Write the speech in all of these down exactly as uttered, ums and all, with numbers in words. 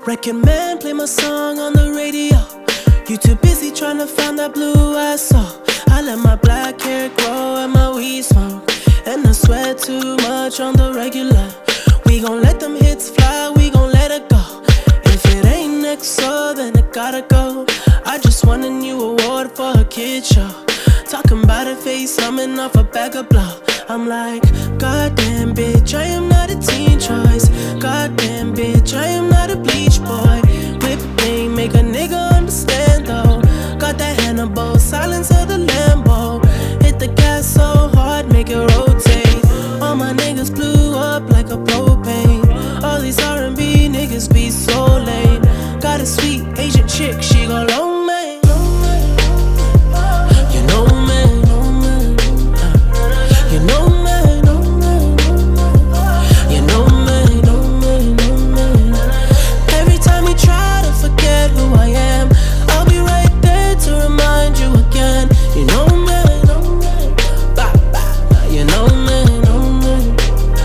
Record man, play my song on the radio. You too busy trying to find that blue I saw. I let my black hair grow and my weed smoke, and I sweat too much on the regular. We gon' let them hits fly, we gon' let it go. If it ain't next, so then it gotta go. I just won a new award for a kid show. Talking about a face, coming off a bag of blow. I'm like, goddamn bitch, I am not a teen choice. Goddamn bitch, I am not a bleach boy. Whip thing, make a nigga understand though. Got that Hannibal, silence of the Lambo. Hit the gas so hard, make it rotate. All my niggas blew up like a propane. All these R and B niggas be so lame. Got a sweet Asian chick, she go long man. You know man, you know man, you know man, know man. Every time you try to forget who I am, I'll be right there to remind you again. You know man, you know man.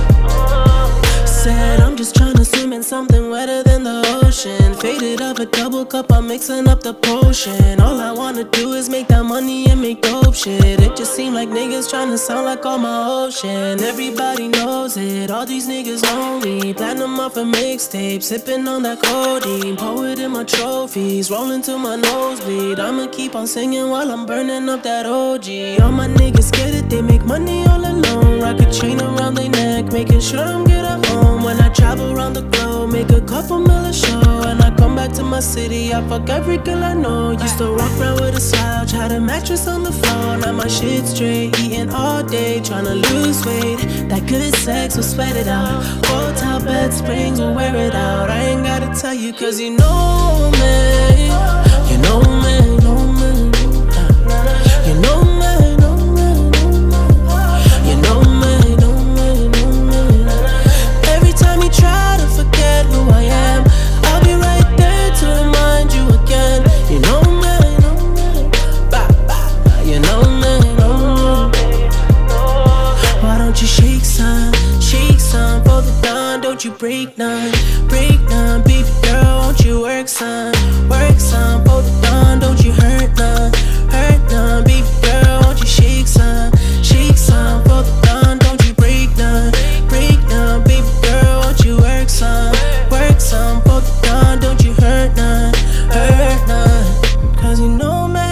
Said I'm just tryna swim in something wetter than the ocean. Faded up a double cup, I'm mixing up the potion. All I wanna do is make that money and make dope shit. It just seem like niggas tryna sound like all my ocean. Everybody knows it, all these niggas know me. Platinum off a mixtape, sipping on that codeine. Poet in my trophies, rolling to my nosebleed. I'ma keep on singing while I'm burning up that O G. All my niggas get it, they make money all alone. Rock a chain around their neck, making sure I'm good at home. When I travel around the globe, make a couple mil a show. And I come back to my city, I fuck every girl I know. Used to walk around with a slouch, had a mattress on the floor. Now my shit straight, eating all day, tryna lose weight. That good sex will sweat it out. Hotel bed springs will wear it out. I ain't gotta tell you cause you know me. You know me, know me. You know me, know me. You know me, know me, know me. Every time you try to forget who I am, I'll be right there to remind you again. You know me, know me. You know me, know me. Why don't you shake some, shake some for the dawn? Don't you break none, break none. Baby girl, won't you work some, work some for the dawn? Don't you hurt none, hurt none. Baby girl, won't you shake some, shake some for the dawn? Don't you break none, break none. Baby girl, won't you work some, work some for the dawn? Don't you hurt none, hurt none. Cause you know me,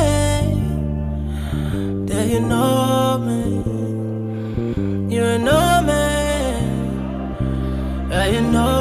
yeah, you know me. You know me, yeah, you know